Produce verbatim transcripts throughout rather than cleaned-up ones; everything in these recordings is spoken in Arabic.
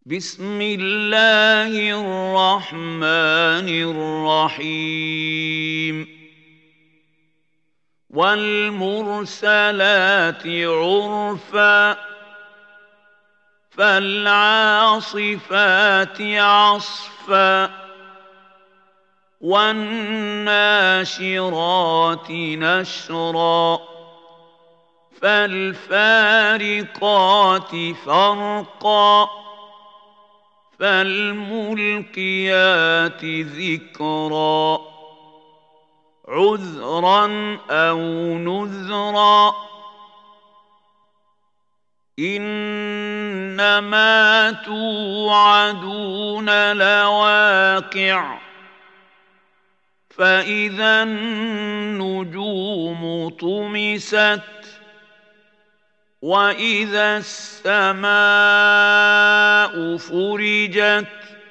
بسم الله الرحمن الرحيم والمرسلات عرفا فالعاصفات عصفا والناشرات نشرا فالفارقات فرقا فالملقيات ذكرا عذرا أو نذرا إنما توعدون لواقع فإذا النجوم طمست وإذا السماء فرجت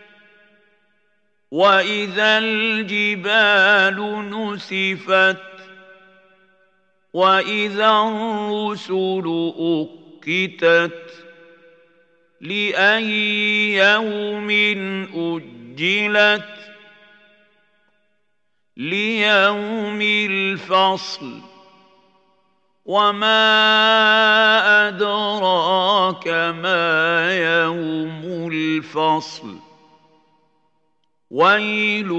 وإذا الجبال نسفت وإذا الرسل أقتت لأي يوم أجلت ليوم الفصل وما أدراك ما يوم الفصل ويل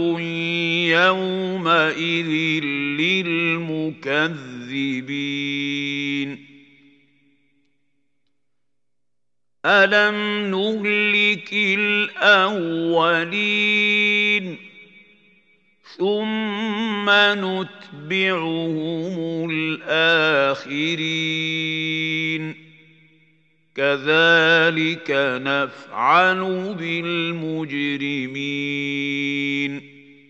يومئذ للمكذبين ألم نهلك الأولين ثم نتبعهم الآخرين كذلك نفعل بالمجرمين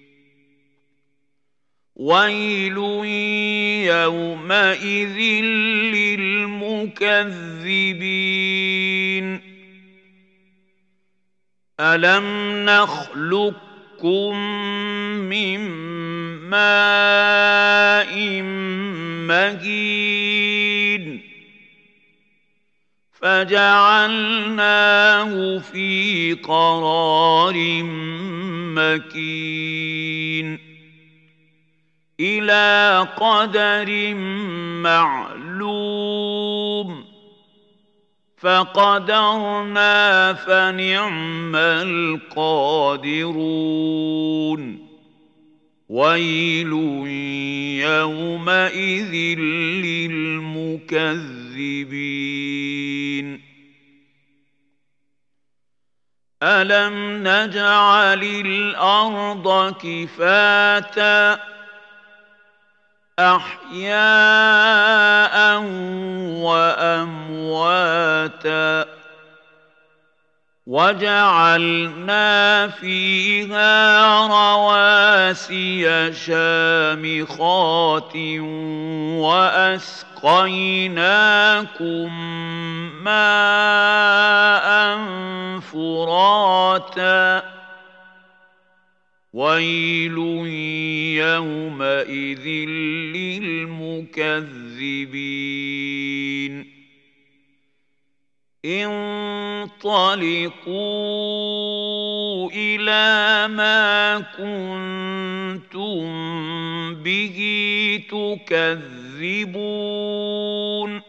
ويل يومئذ للمكذبين ألم نخلقكم من ماء مهين فجعلناه في قرار مكين إلى قدر معلوم فقدرنا فنعم القادرون ويل يومئذ للمكذبين ألم نجعل الأرض كفاتا أحياء وأمواتا وجعلنا فيها رواسي شامخات وأسقيناكم ماء فراتا ويل يومئذ للمكذبين انطلقوا إلى ما كنتم به تكذبون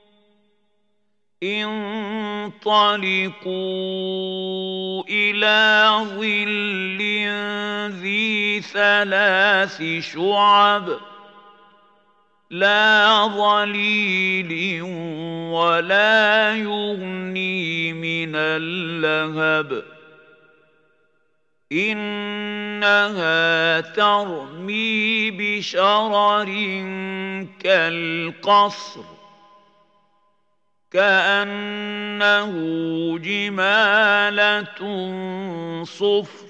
انطلقوا إلى ظل ذي ثلاث شعب لا ظليل ولا يغني من اللهب إنها ترمي بشرر كالقصر كأنه جمالة صفر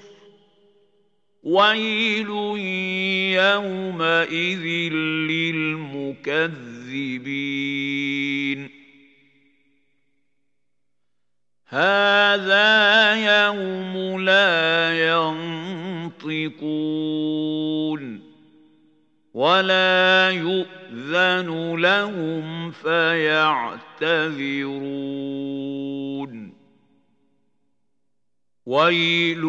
ويل يومئذ للمكذبين هذا يوم لا ينطقون ولا يؤذن لهم فيعتذرون ويل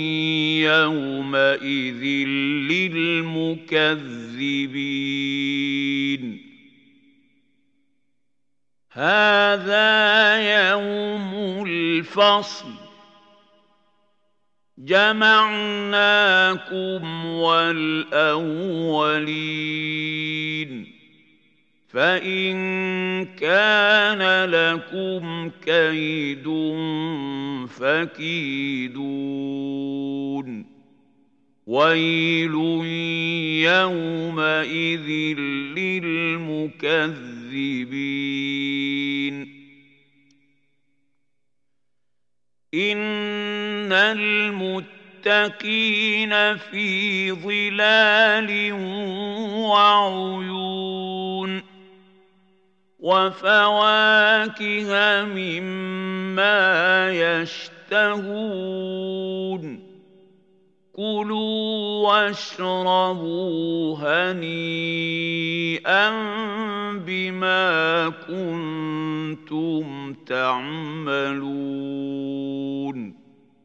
يومئذ للمكذبين هذا يوم الفصل جمعناكم والأولين فإن كان لكم كيد فكيدون ويل يومئذ للمكذبين إن المتقين في ظلال وعيون وفواكه مما يشتهون كلوا واشربوا هنيئا بما كنتم تعملون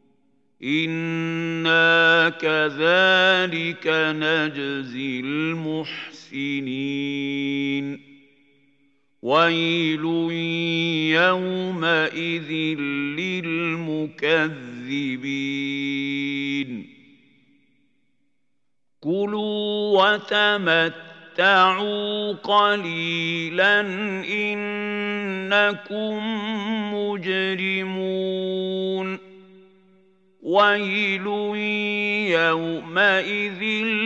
إنا كذلك نجزي المحسنين ويل يومئذ للمكذبين كلوا وتمتعوا قليلا إنكم مجرمون ويل يومئذ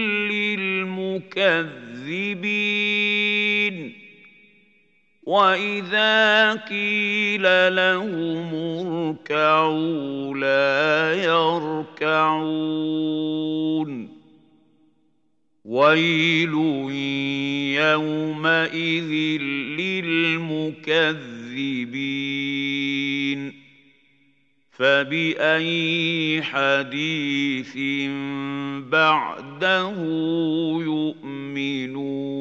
للمكذبين وإذا قيل لهم اركعوا لا يركعون ويل يومئذ للمكذبين فبأي حديث بعده يؤمنون